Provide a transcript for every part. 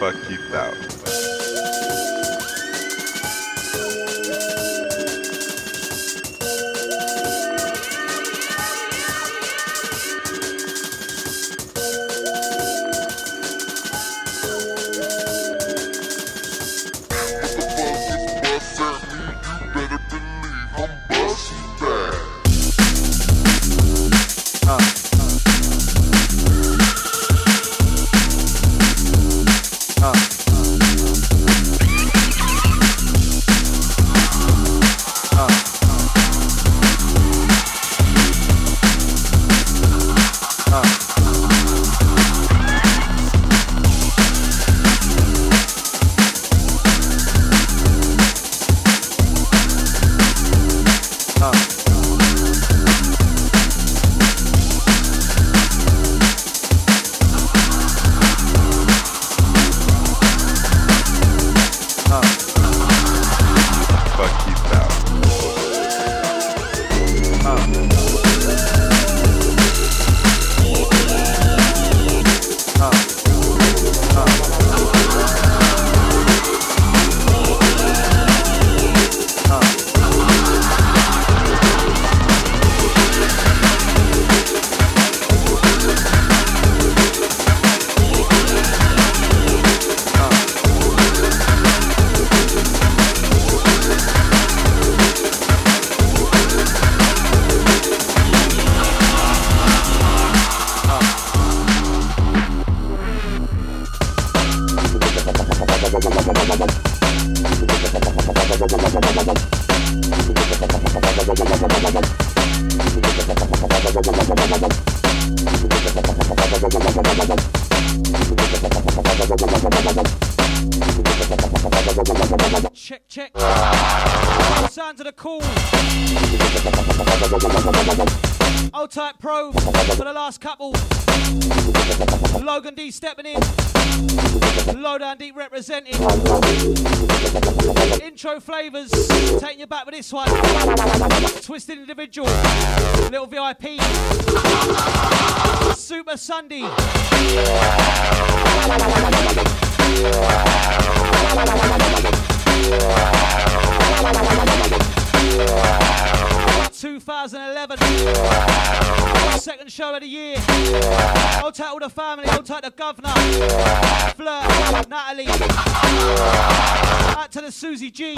Fuck you out. Logan D stepping in, Lowdown Deep representing, intro flavours, taking you back with this one, Twisted Individual, Little VIP, Super Sunday. 2011, second show of the year. Hold tight all the family, hold tight the governor, Flirt, Natalie, out to the Susie G.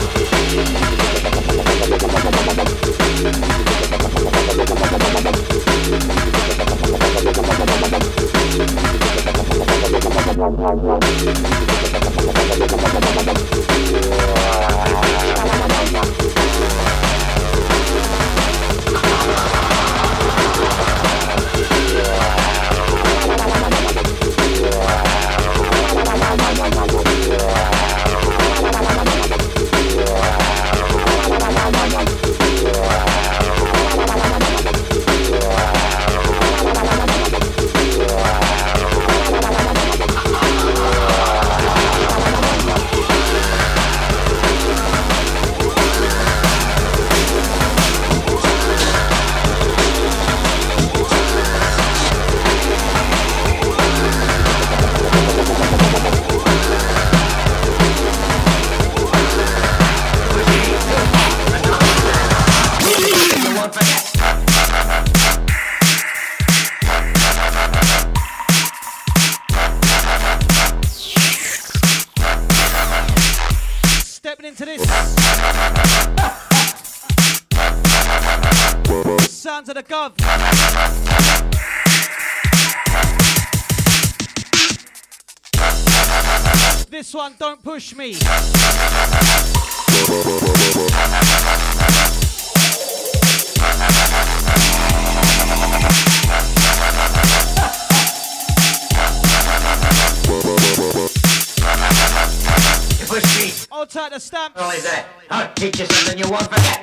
Sounds of the Gov. This one, Don't Push Me. You push me. Hold tight the stamp. Not only that, I'll teach you something you won't forget.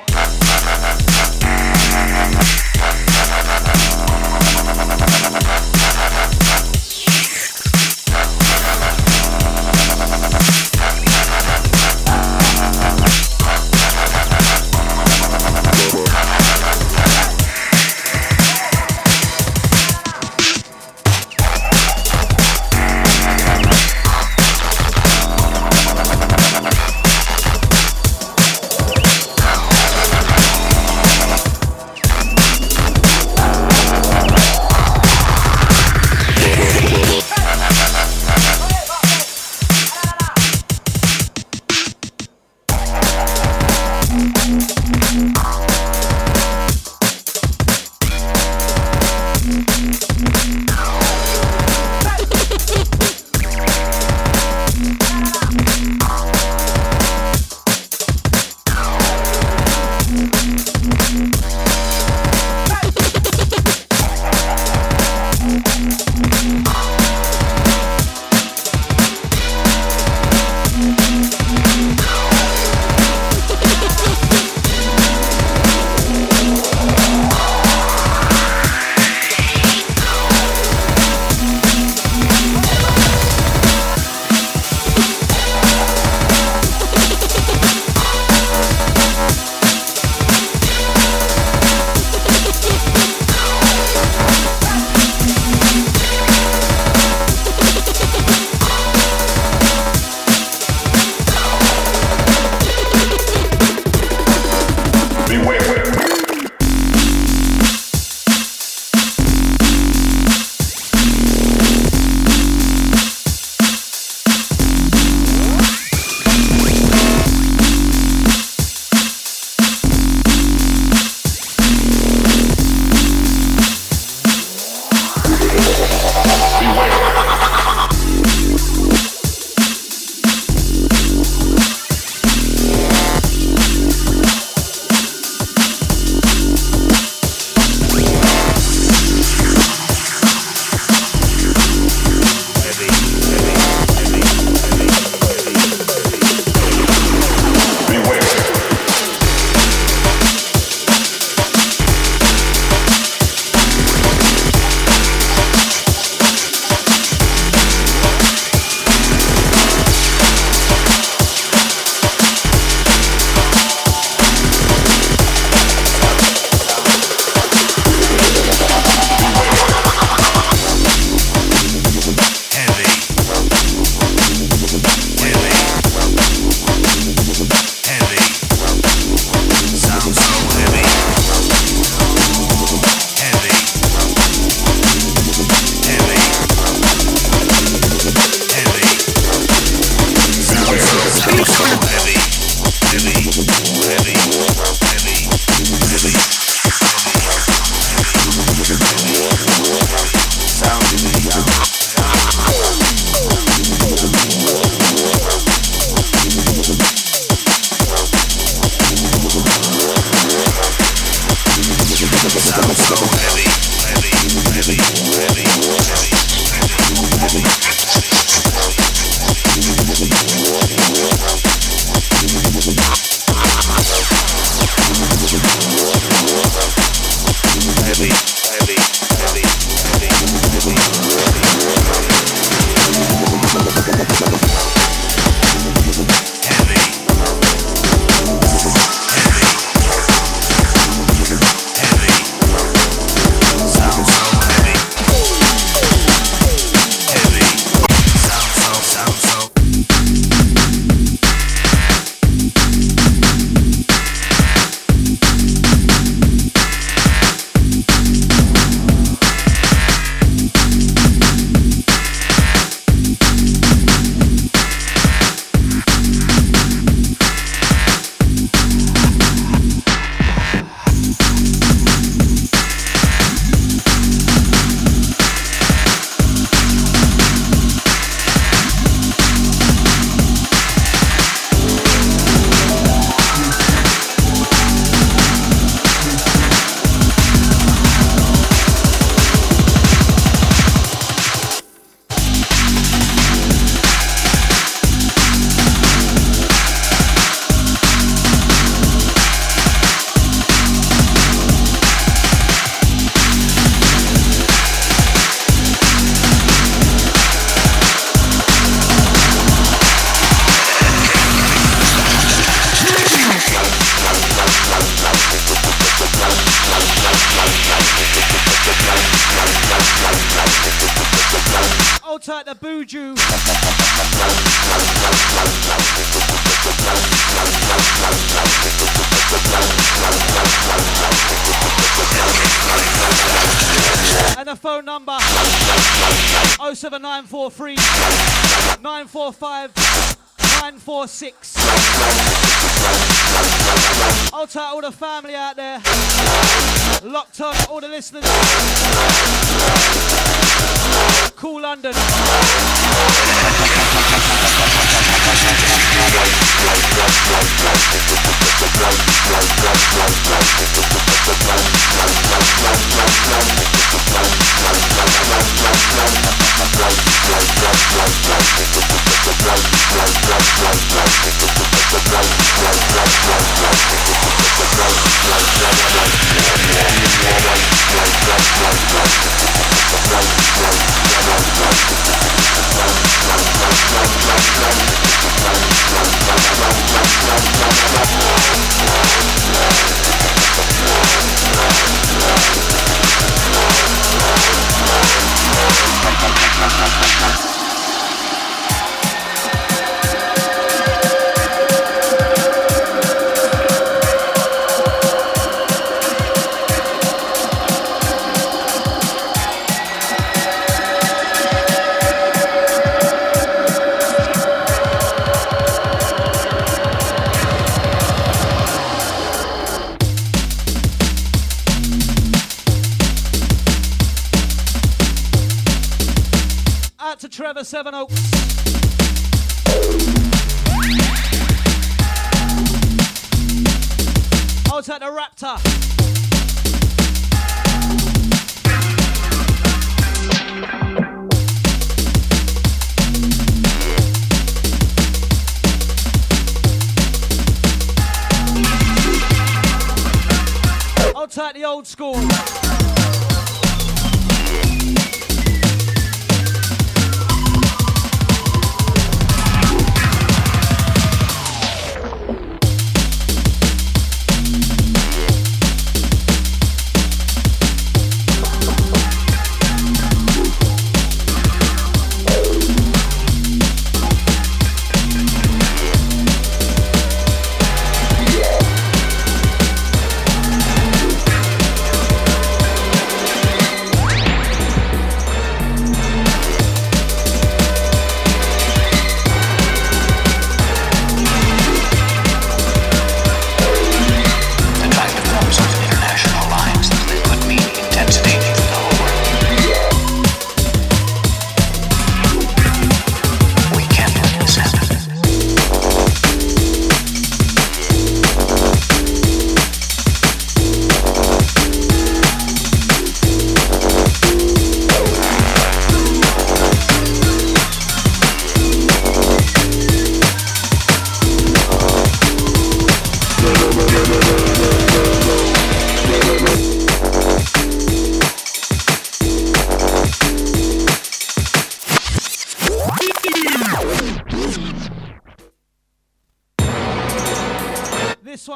Tight the Buju. And the phone number 07943 945 946. I'll tight all the family out there. Locked on, all the listeners. Cool London. Trevor Seven Oaks. I'll take the Raptor. I'll take the old school.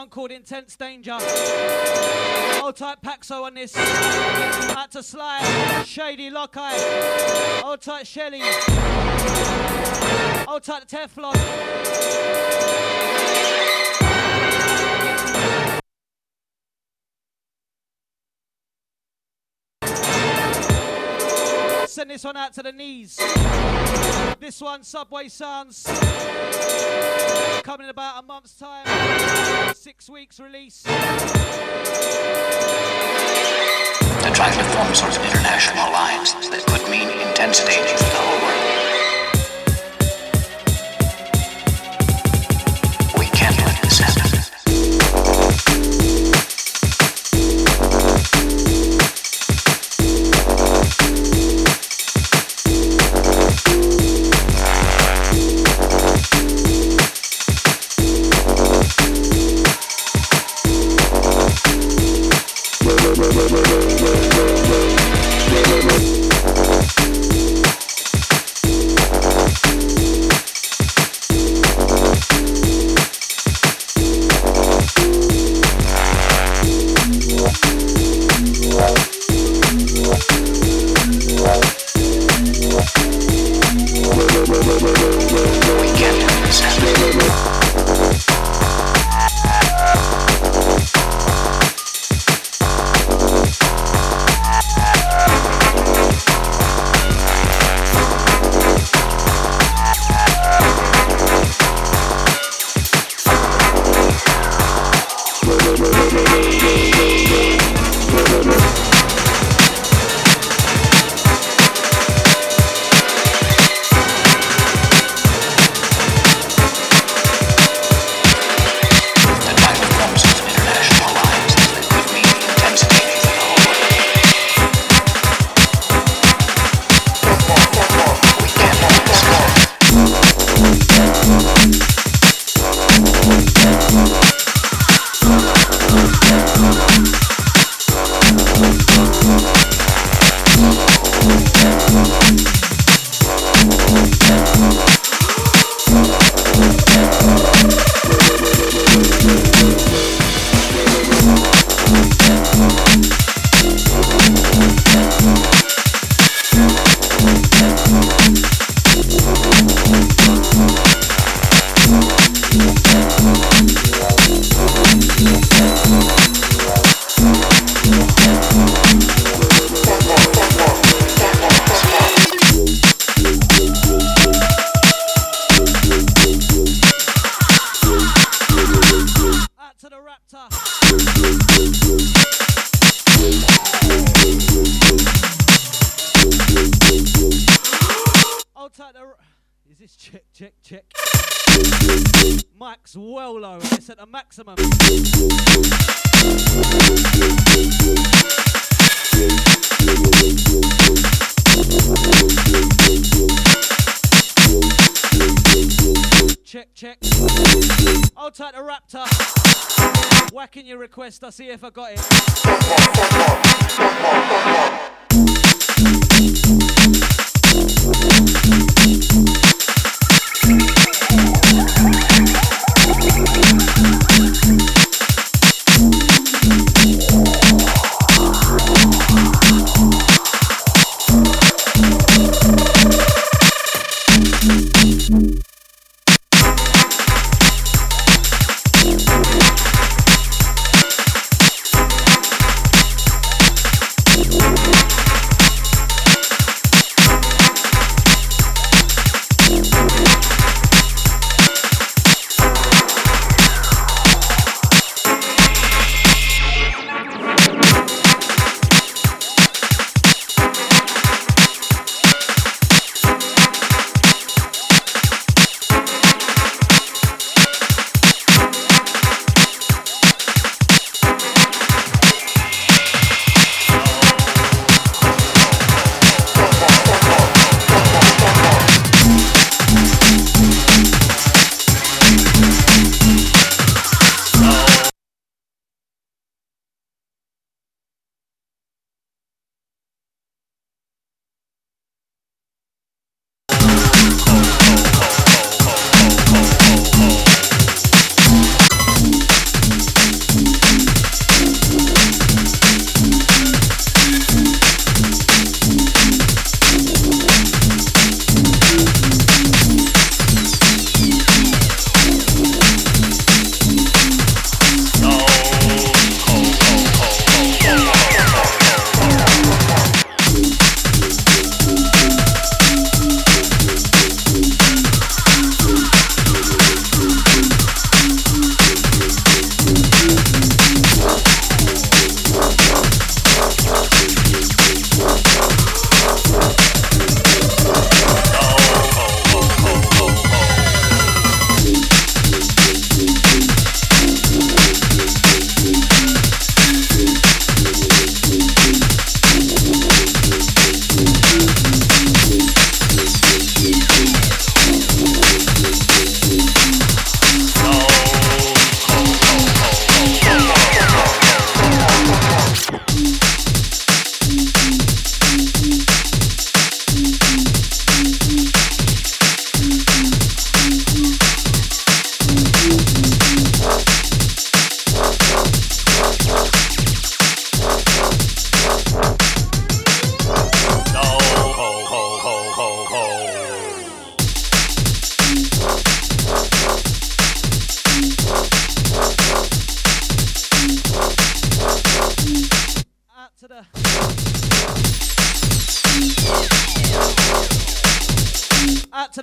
one called Intense Danger. Hold tight, Paxo on this. Out to Sly, Shady, Lockeye. Hold tight, Shelly. Hold tight, the Teflon. Send this one out to the knees. This one, Subway Sounds. Coming in about a month's time. 6 weeks release. They're trying to form sort of international alliance that could mean intense danger for the whole world. We can't let this happen. Maximum. Check. I'll take the Raptor. Whacking your request, I'll see if I got it.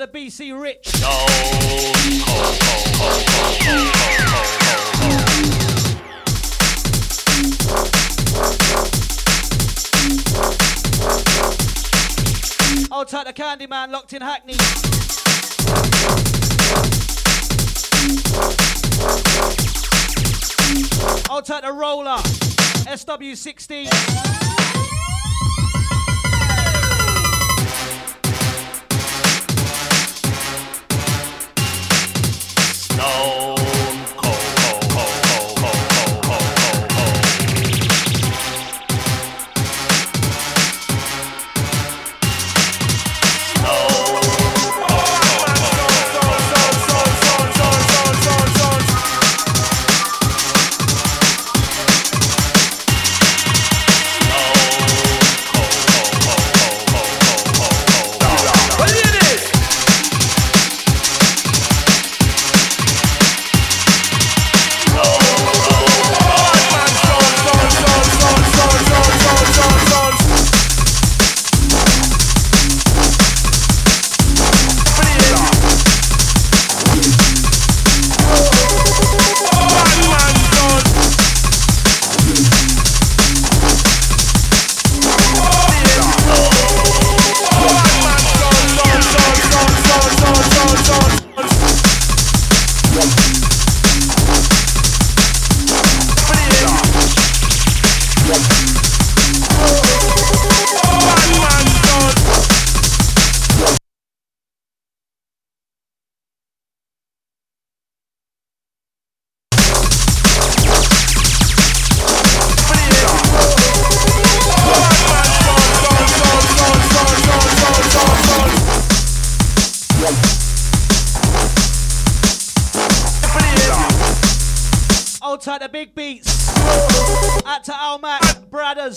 the BC Rich. Hold tight the Candyman, locked in Hackney. Hold tight the Roller, SW16. Outside the big beats. Out to Almac, brothers.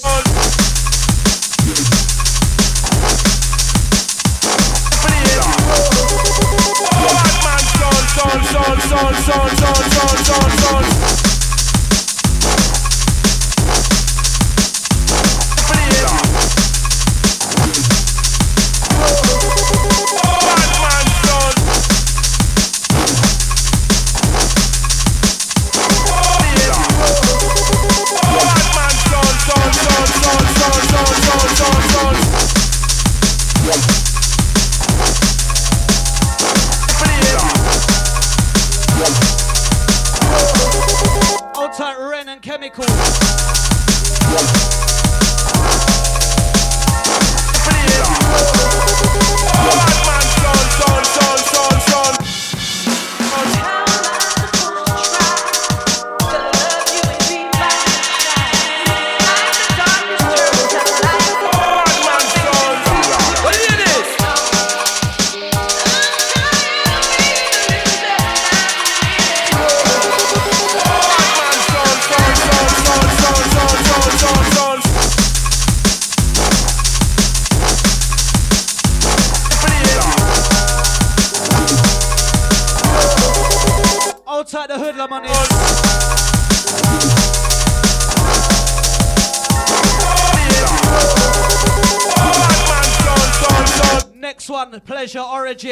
Outside Ren and Chemical. Outside the hoodlum on this. Next one, Pleasure Origin.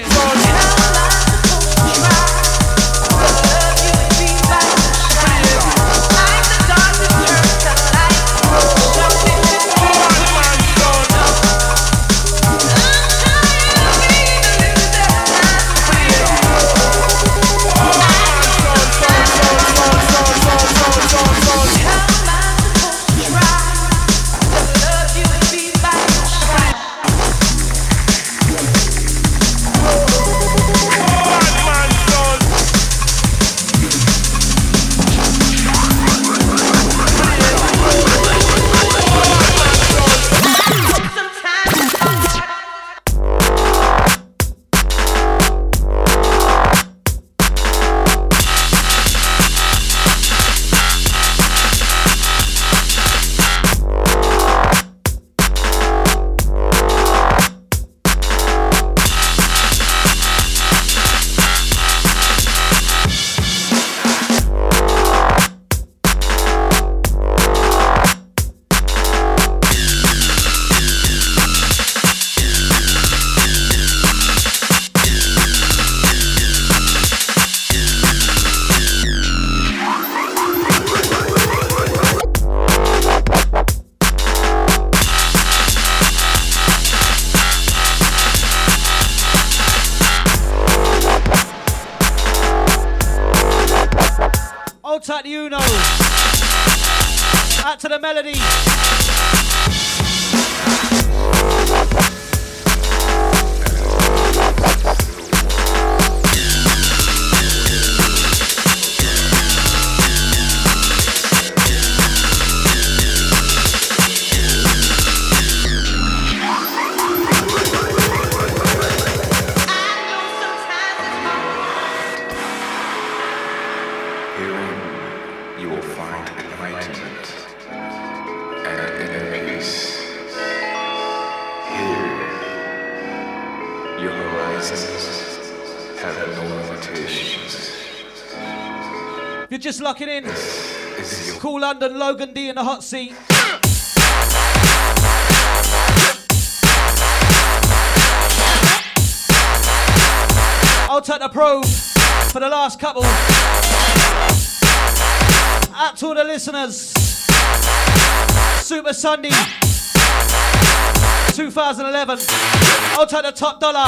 Out to the melody. Just locking in. Cool London, Logan D in the hot seat. I'll take the probe for the last couple. Out to all the listeners. Super Sunday 2011. I'll take the top dollar.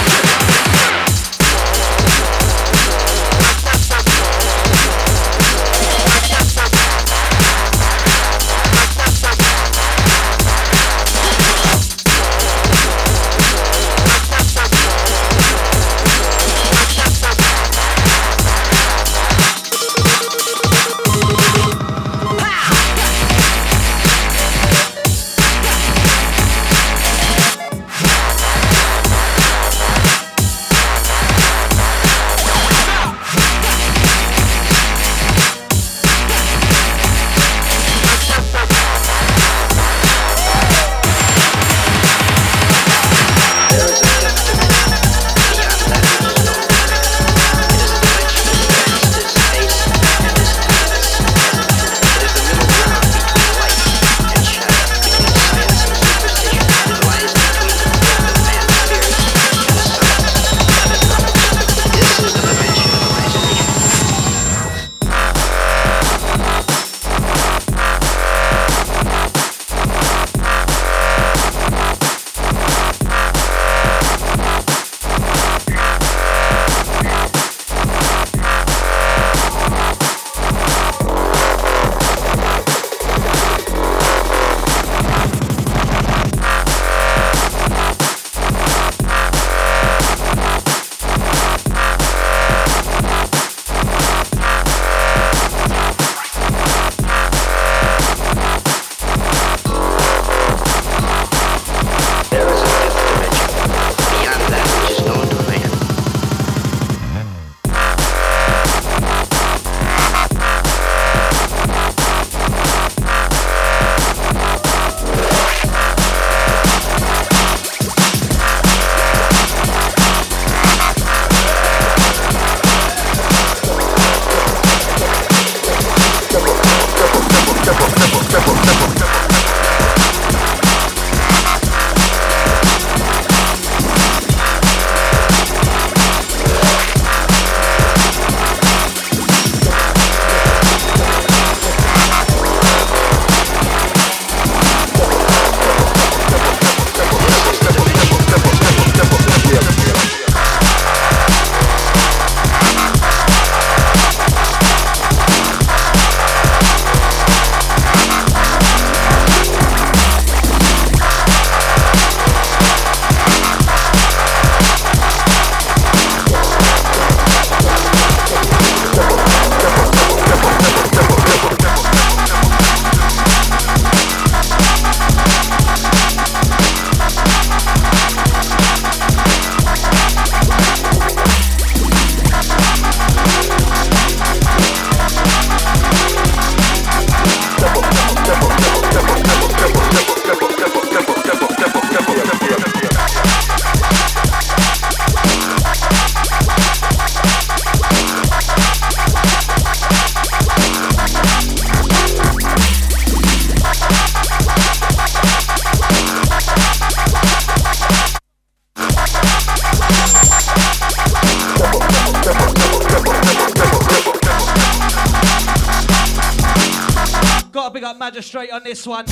big up Magistrate on this one.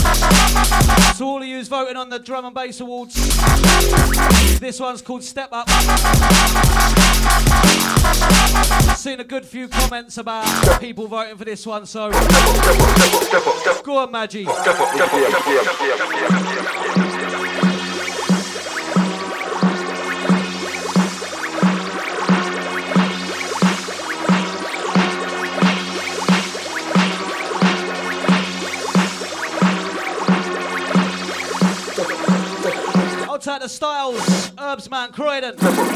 To all of you who's voting on the Drum and Bass Awards, this one's called Step Up. Seen a good few comments about people voting for this one, so go Go on, Maggie. Outside the Styles, Herbsman, Croydon.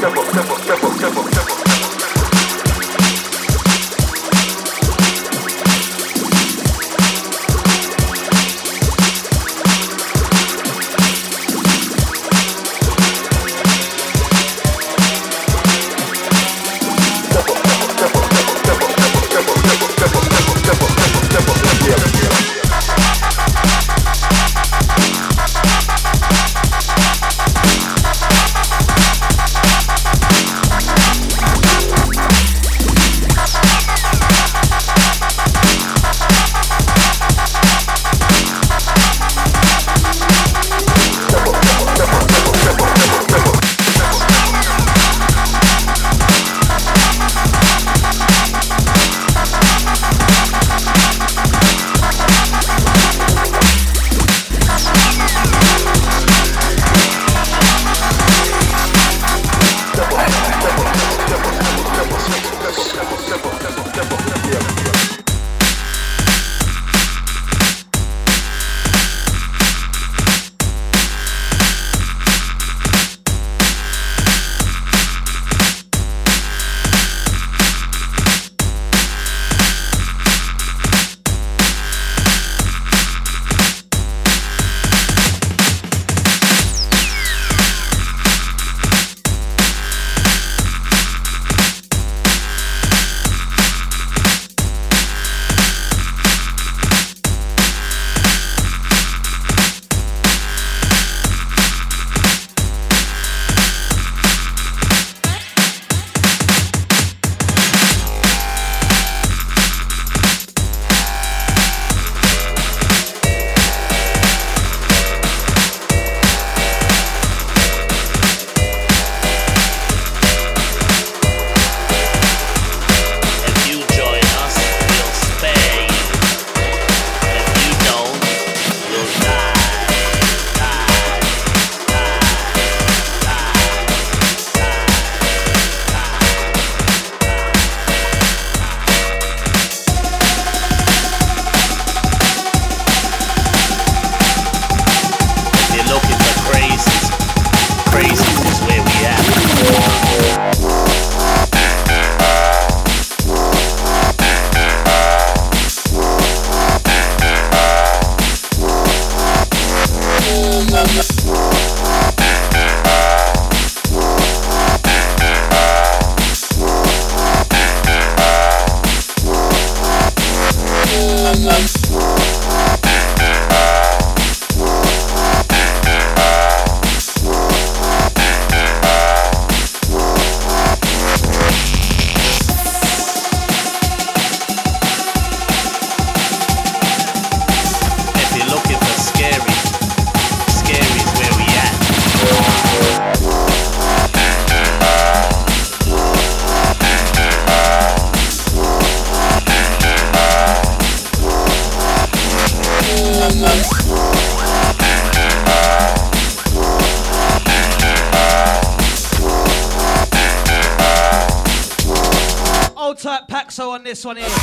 Paxo on this one here.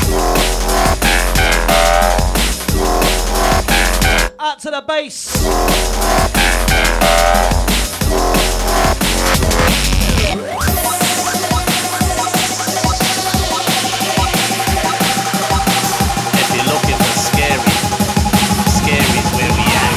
Out to the bass. If you're looking for scary, scary's where we at.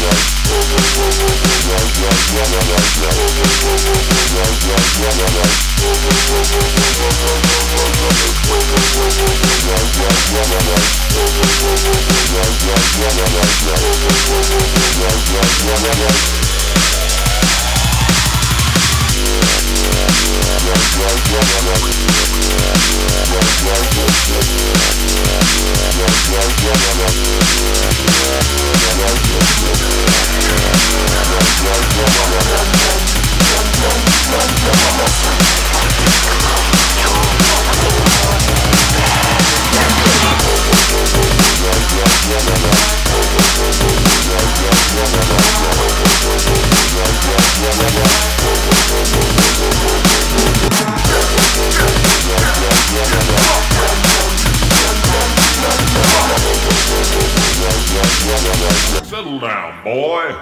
Settle down, boy.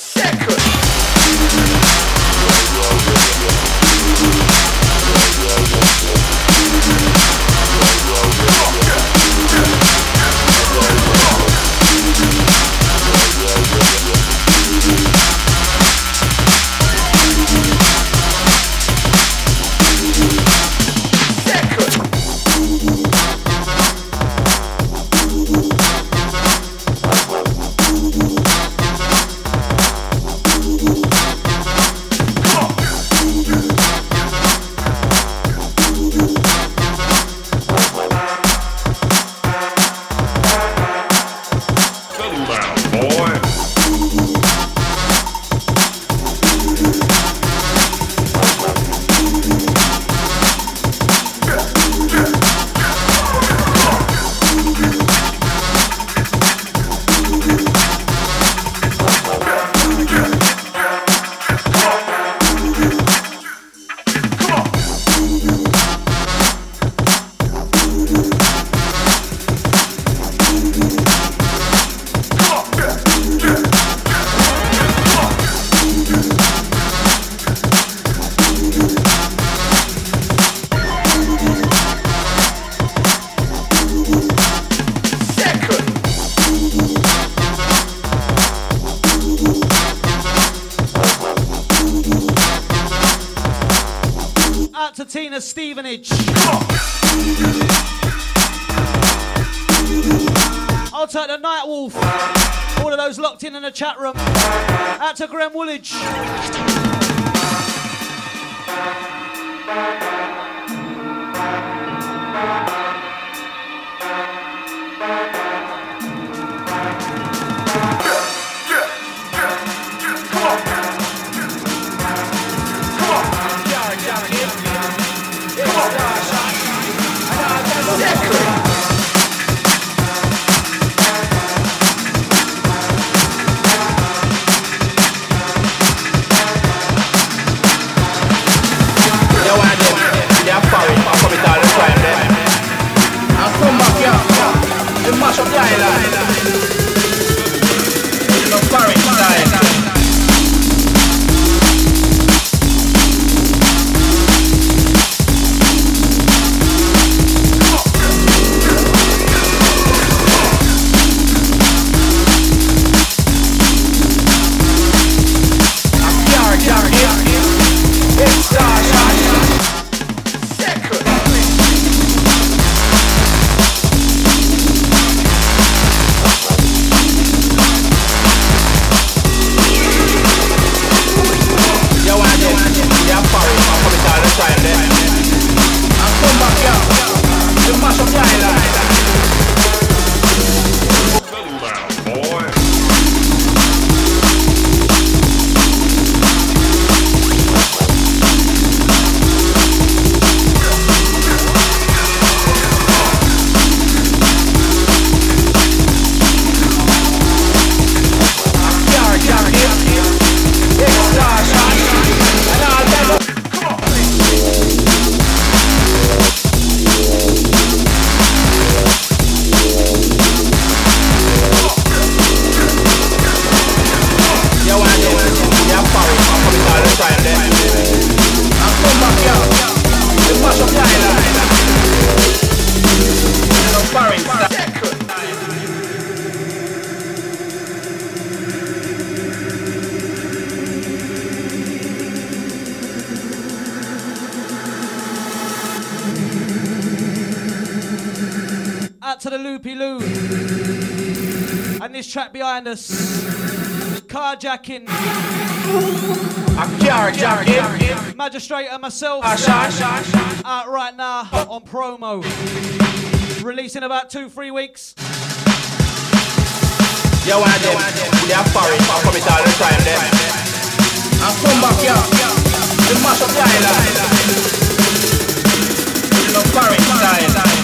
Tina Stevenage. I'll take the Night Wolf. All of those locked in the chat room. Out to Graham Woolwich. Mash up the island. No foreign style. Out to the Loopy Loo. And this track behind us, Carjacking. Carjacking. Magistrate and myself out right now on promo. Release in about 2-3 weeks. You want them? They are foreign, I come it all the time then. And come back here, the mash up the island. You know, foreign style.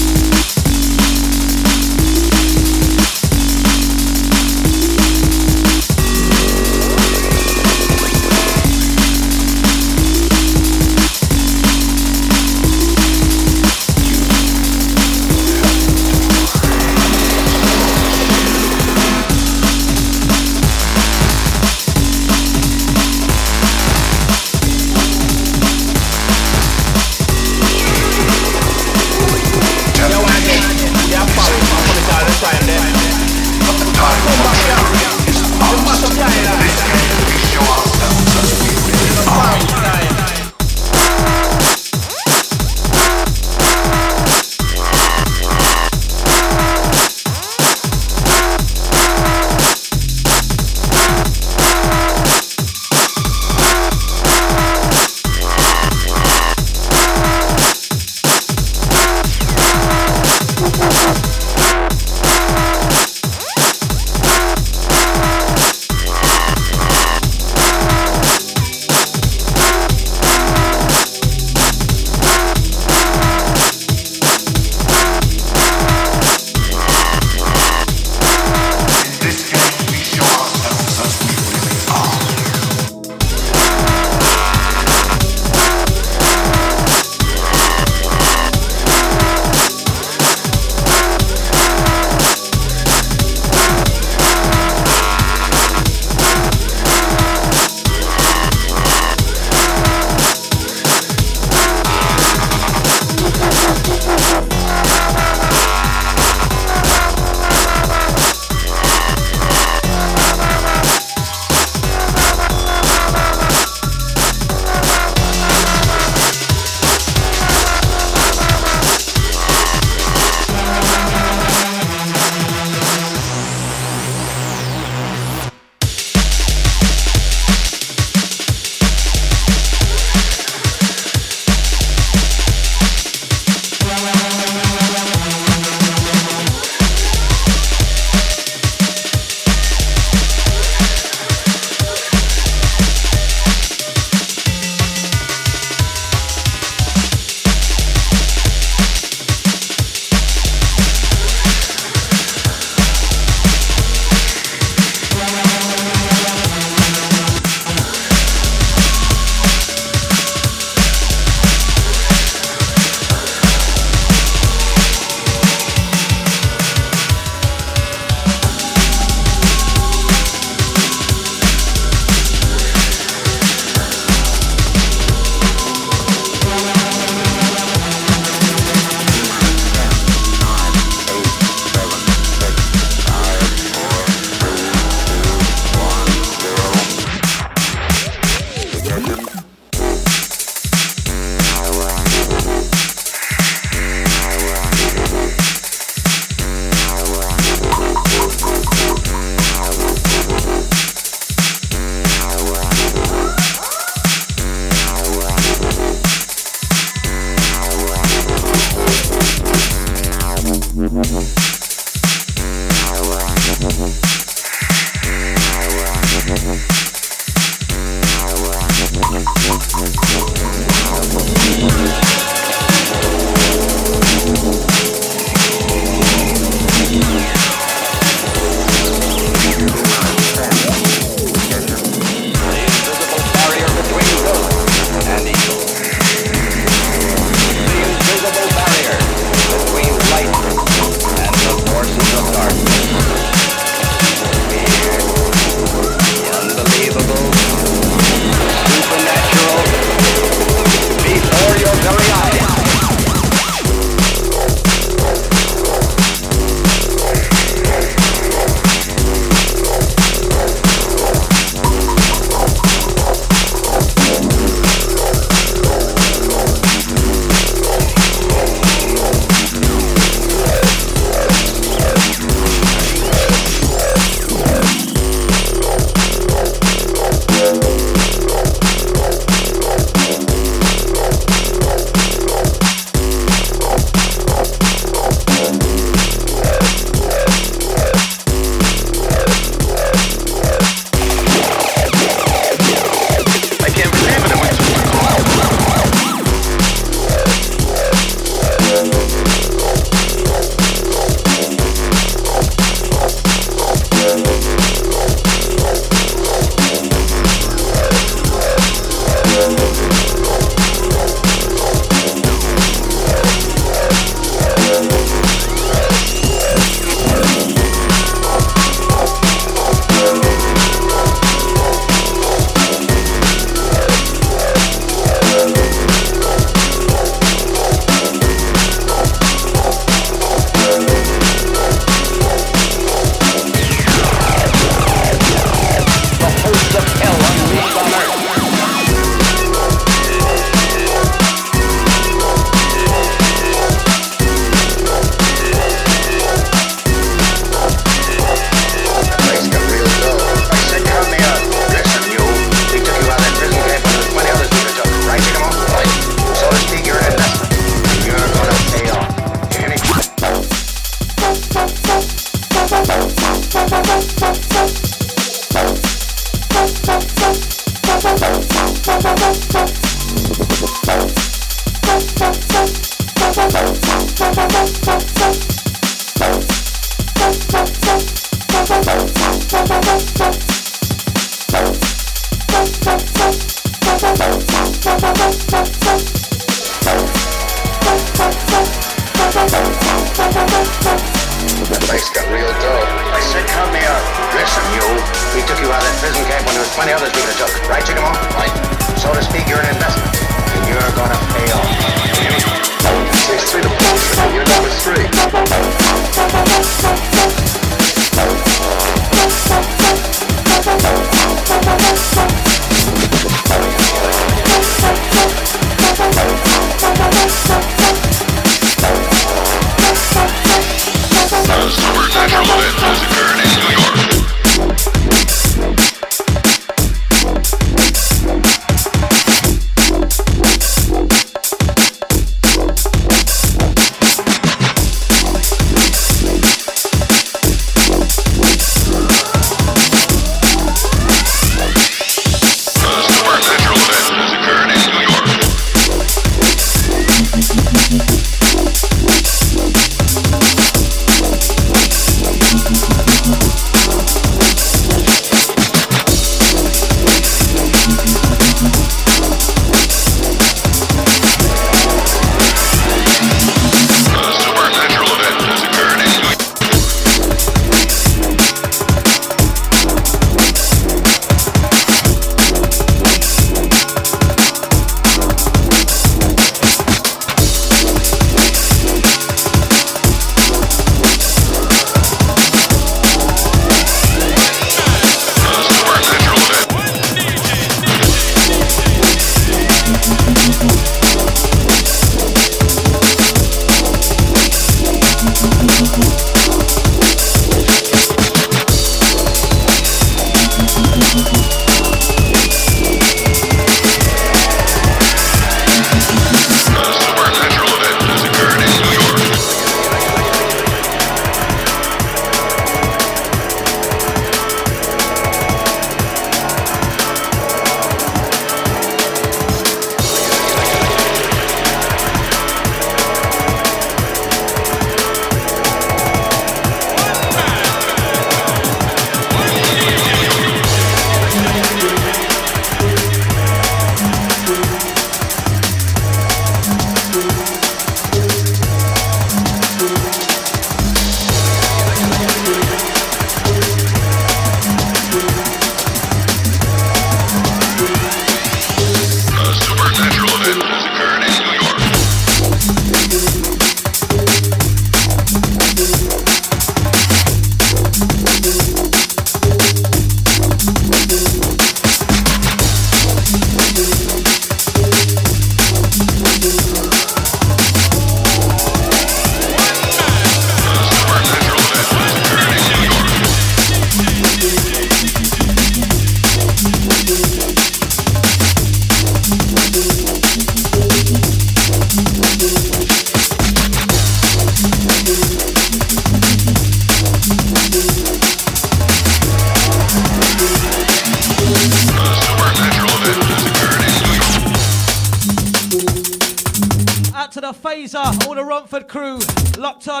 All the Romford crew locked on.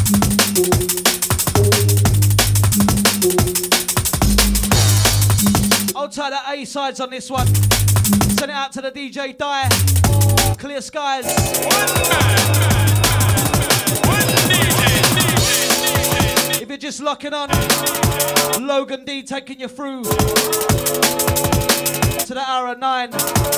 Hold tight the A sides on this one. Send it out to the DJ Die. Clear skies. If you're just locking on, Logan D taking you through to the hour of 9.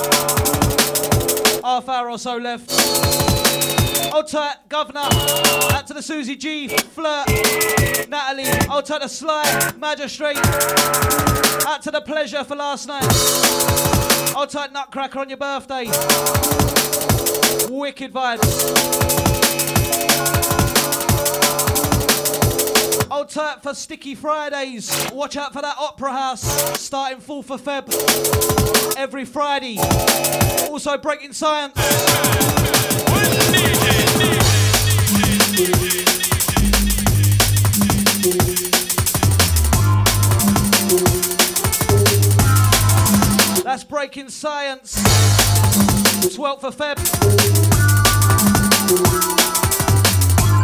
Half hour or so left. Hold tight, Governor. Out to the Susie G, Flirt, Natalie. Hold tight the Sly, Magistrate. Out to the Pleasure for last night. Hold tight Nutcracker on your birthday. Wicked vibes. Hold tight for Sticky Fridays. Watch out for that Opera House starting 4th of Feb. Every Friday. Also Breaking Science. That's Breaking Science. 12th of Feb.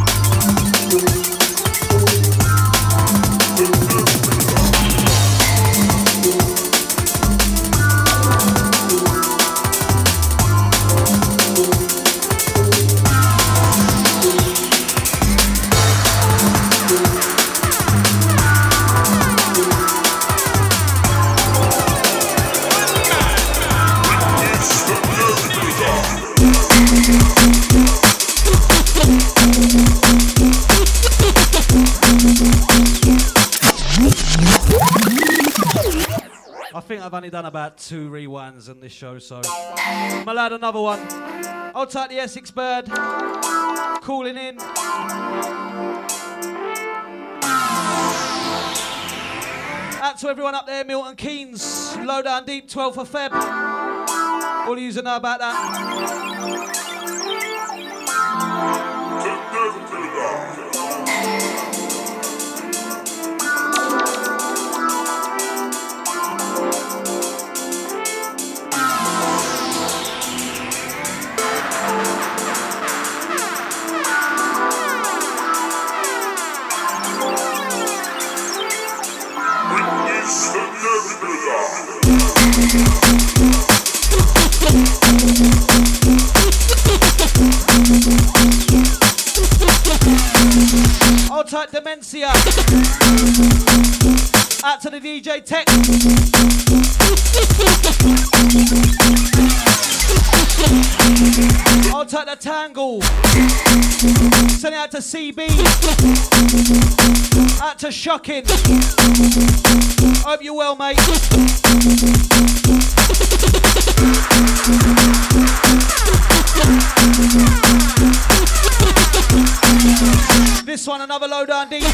only done about 2 rewinds on this show, so I'm allowed another one. I'll take the Essex Bird, calling in. Out to everyone up there, Milton Keynes, Low Down Deep, 12th of Feb. All of you know about that. I'll type Dementia. Out to the DJ Tech. I'll type the Tangle. Send it out to CB. Out to Shocking. Hope you're well, mate. This one, another Low Down Deep.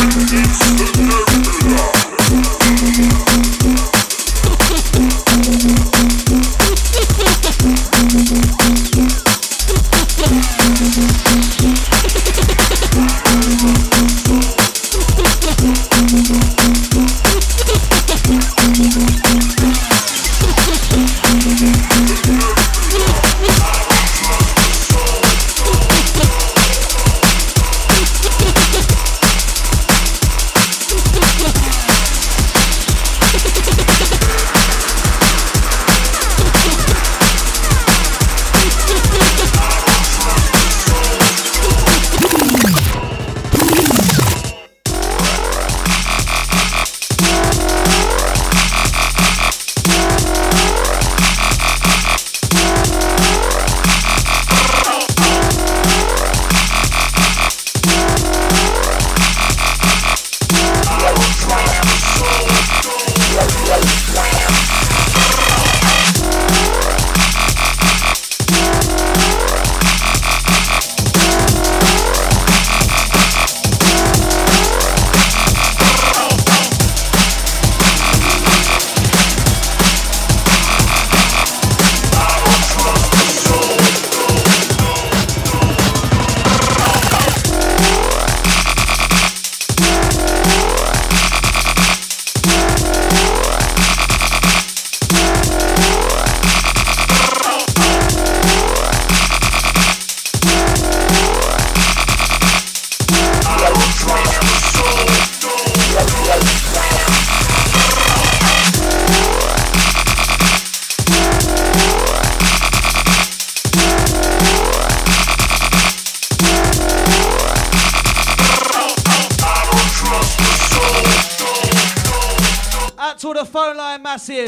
Massive.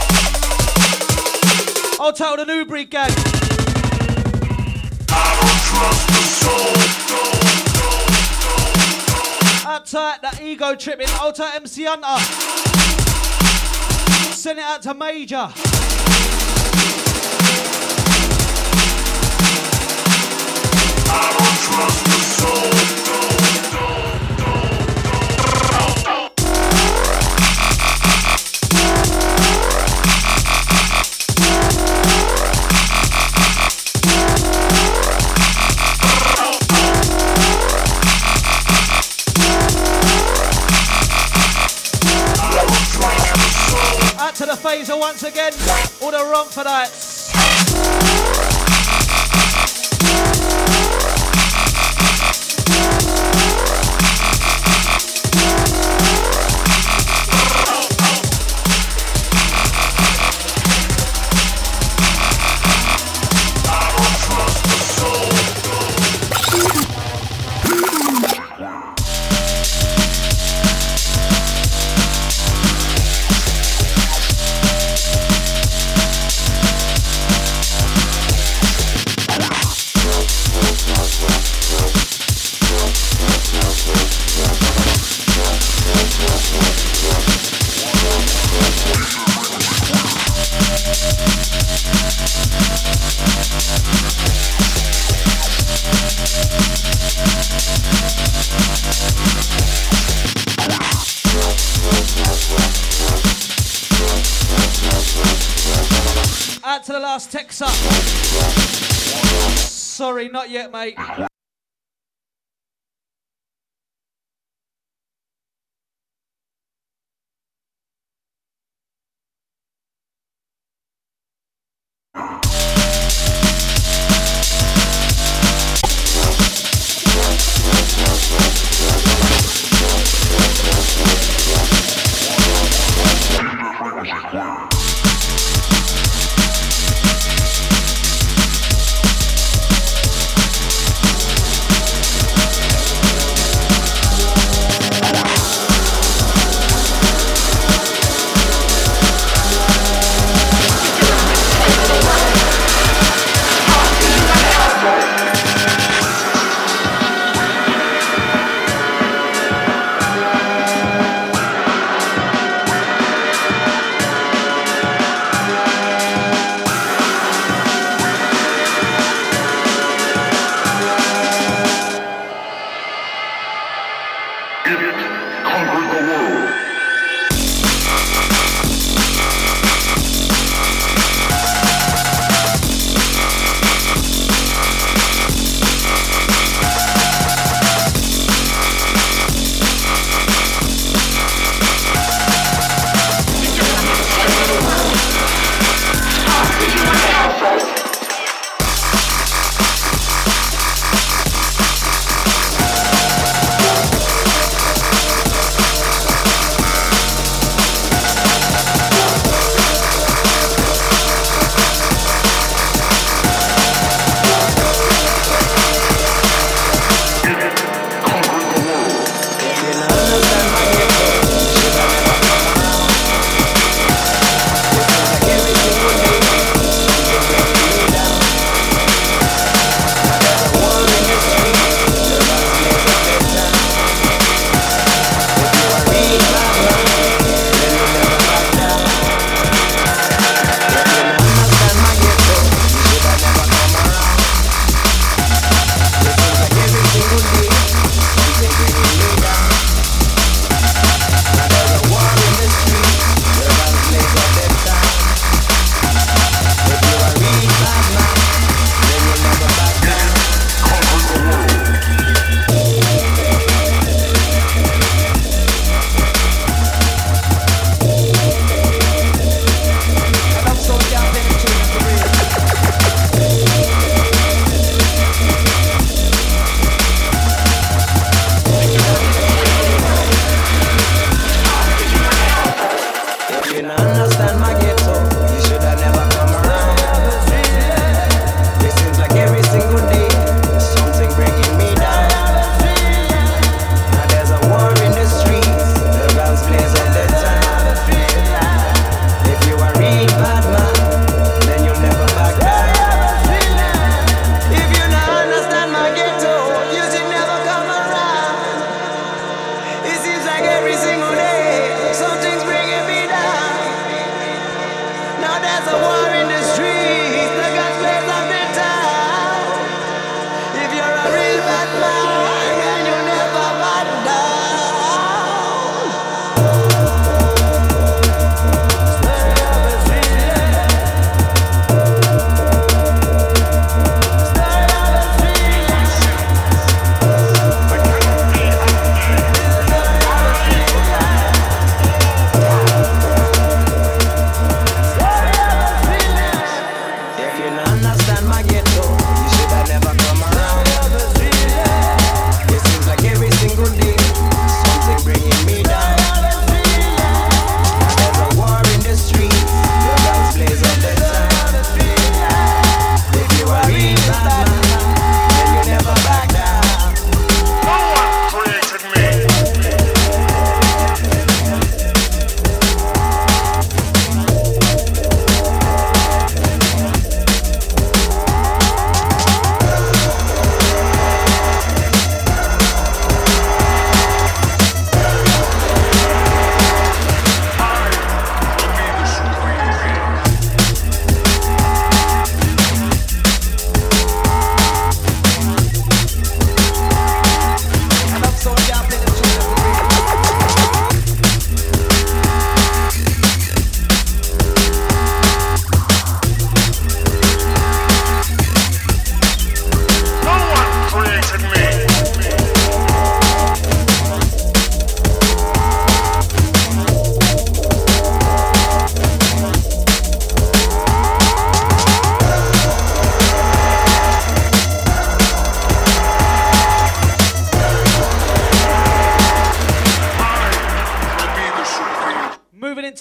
I'll tell the Newbury gang. Out tight, that ego tripping. I'll tell MC Hunter. Send it out to Major. I don't trust the soul. To the phaser once again, all the wrong for that. last texter. Sorry, not yet, mate.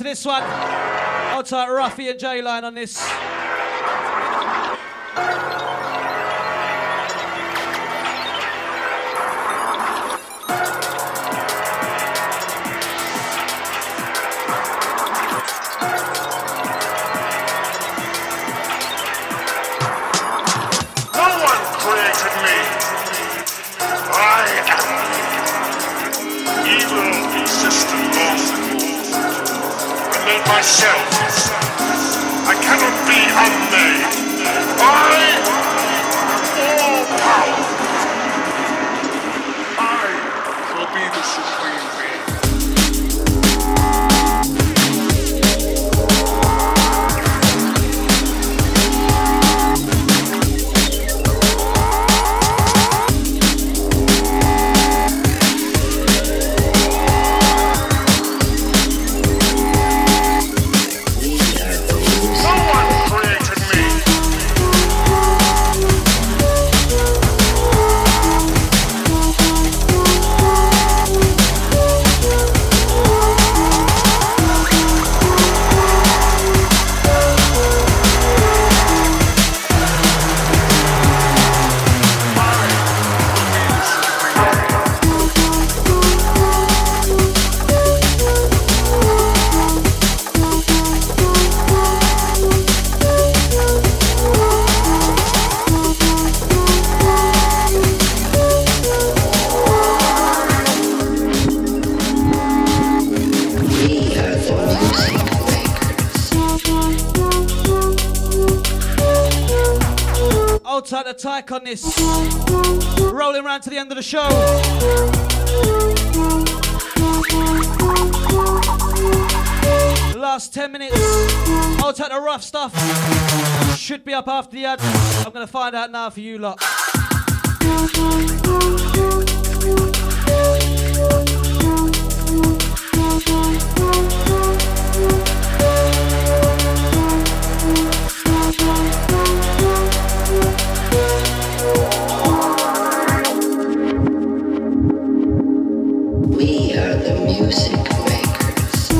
this one. I'll type Ruffy and J-Line on this. Myself, I cannot be unmade. I am all power. I shall be the supreme being. Type the tyke on this. Rolling round to the end of the show. The last 10 minutes. I'll take the rough stuff. Should be up after the ads. I'm going to find out now for you lot. We are the music makers.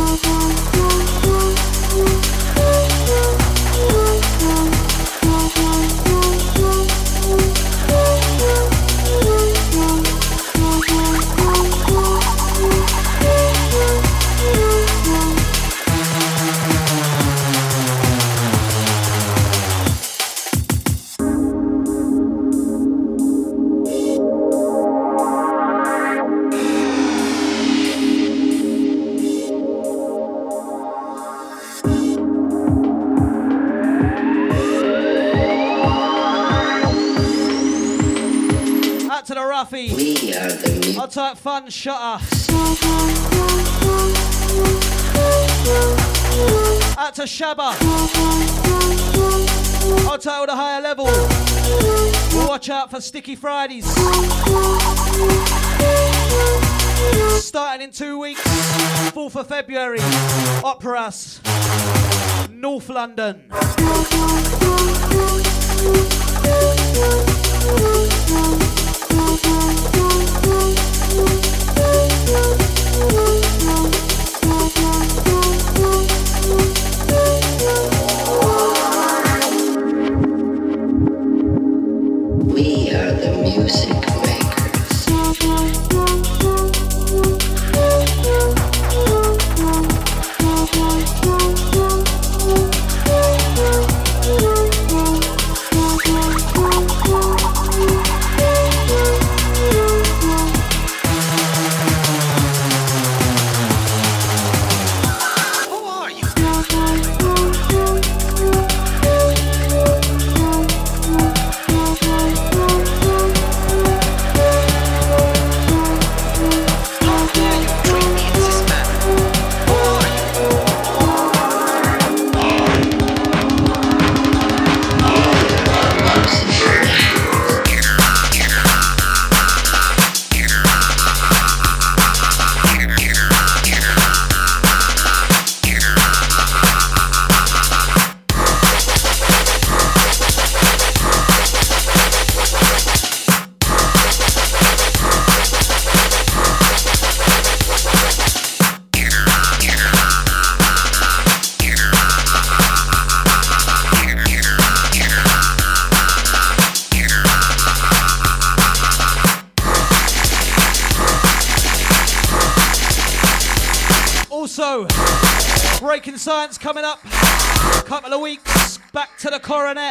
I'll type Fun Shutter. Out to Shabba. I'll title the higher level. Watch out for Sticky Fridays. Starting in 2 weeks. 4th of February. Operas. North London. We are the music Also, Breaking Science coming up. Couple of weeks. Back to the Coronet.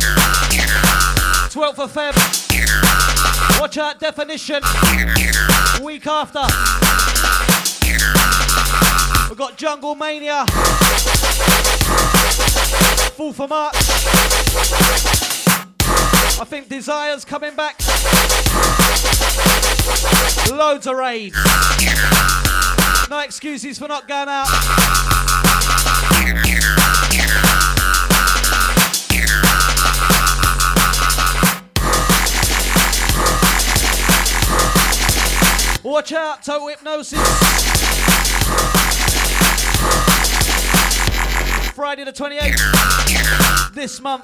12th of Feb. Watch out, Definition. Week after. We've got Jungle Mania. 4th of March. I think Desire's coming back. Loads of raids. No excuses for not going out. Watch out, Total Hypnosis. Friday the 28th. This month.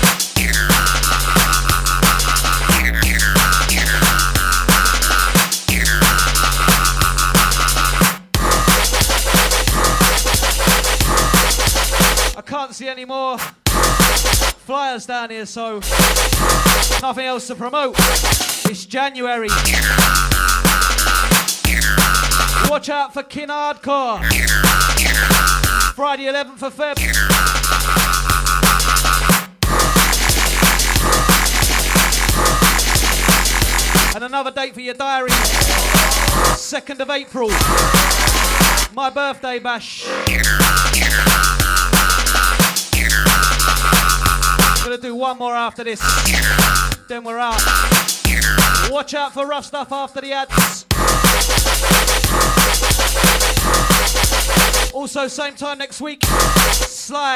I can't see any more flyers down here, so nothing else to promote. It's January. Watch out for Kin Hardcore. Friday 11th of Feb. And another date for your diary. 2nd of April. My birthday bash. Gonna do one more after this. Then we're out. Watch out for rough stuff after the ads. Also, same time next week. Sly.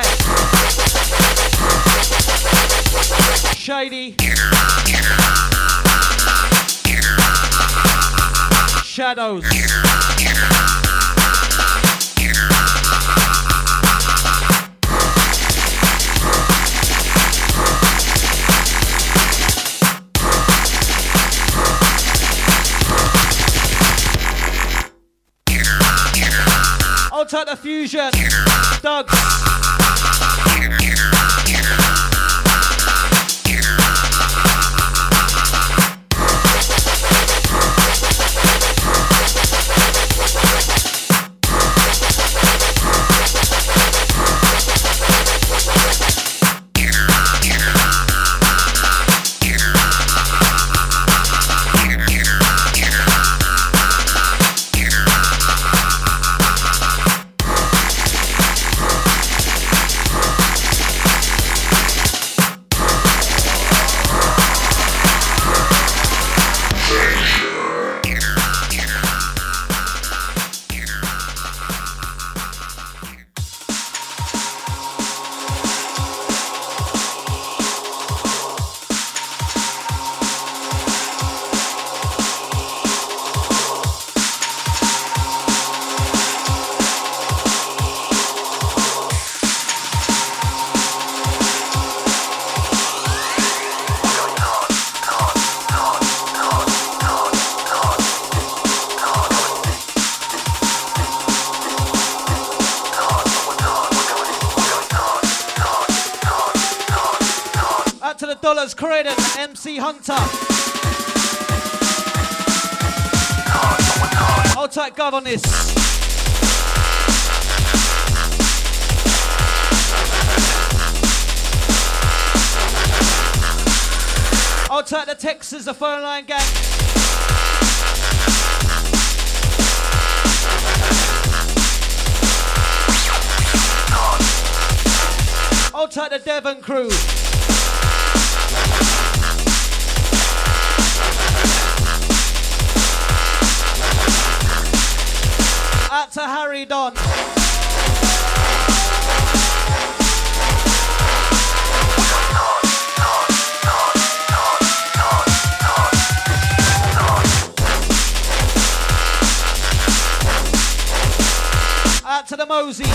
Shady. Shadows. I'll take the Fusion. Doug's. Croydon, MC Hunter. I'll take Gov on this. I'll take the Texas, the phone line gang. I'll take the Devon crew. Out to Harry Don. Out to the Mosey.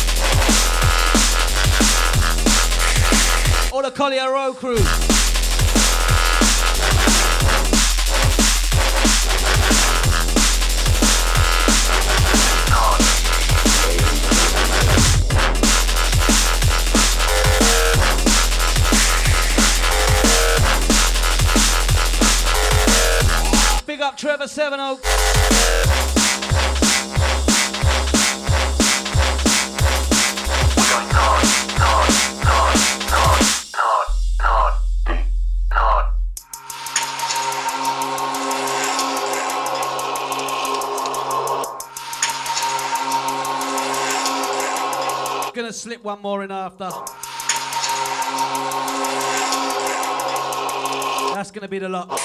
All the Collier Row crew. Big up Trevor Sevenoaks. gonna slip one more in after. That's gonna be the lot.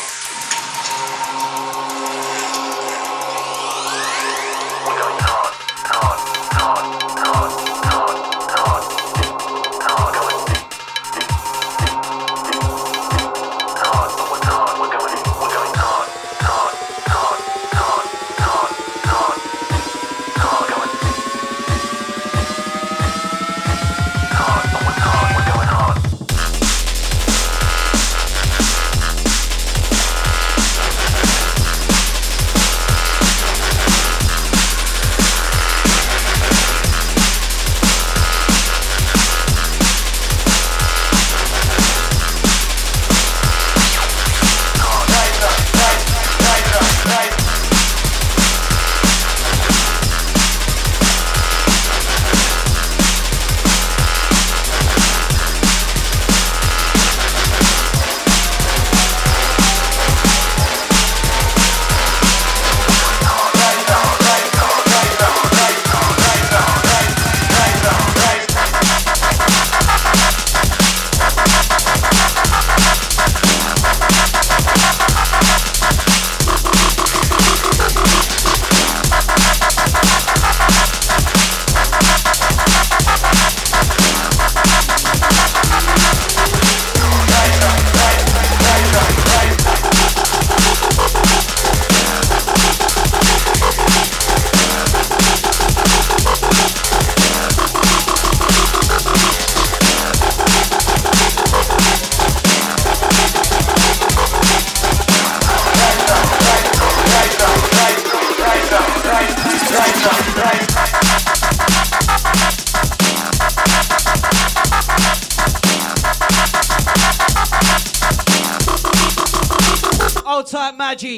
Old type Maggie.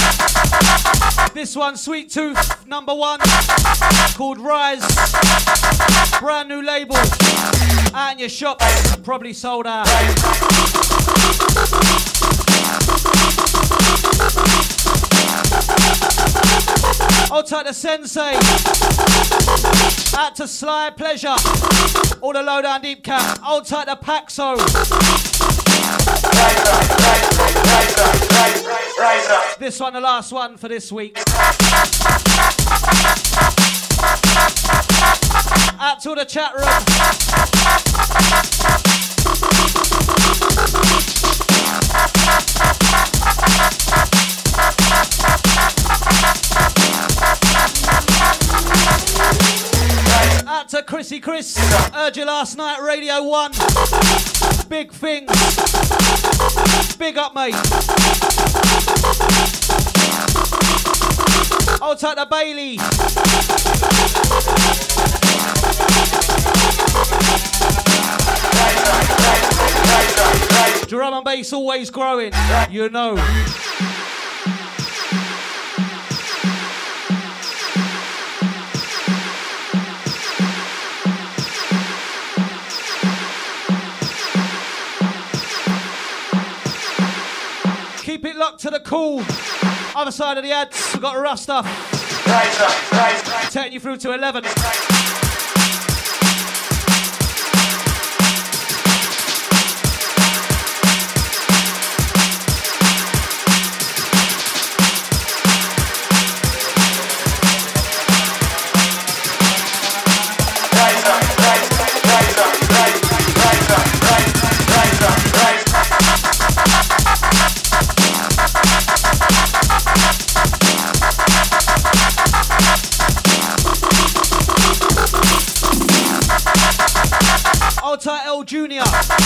This one, Sweet Tooth, #1, called Rise. Brand new label. Out in your shop, probably sold out. Old type the Sensei. Out to Sly Pleasure. All the low down deep cap. Old type the Paxo. This one, the last one for this week. Out to the chat room. Out to Chrissy Chris. Heard you last night, Radio 1. Big things. Big up, mate. I'll take the Bailey. Drum and bass always growing, you know. Keep it locked to the cool. Other side of the ads, we've got rough stuff. Taking you through to 11. Old tight L Junior.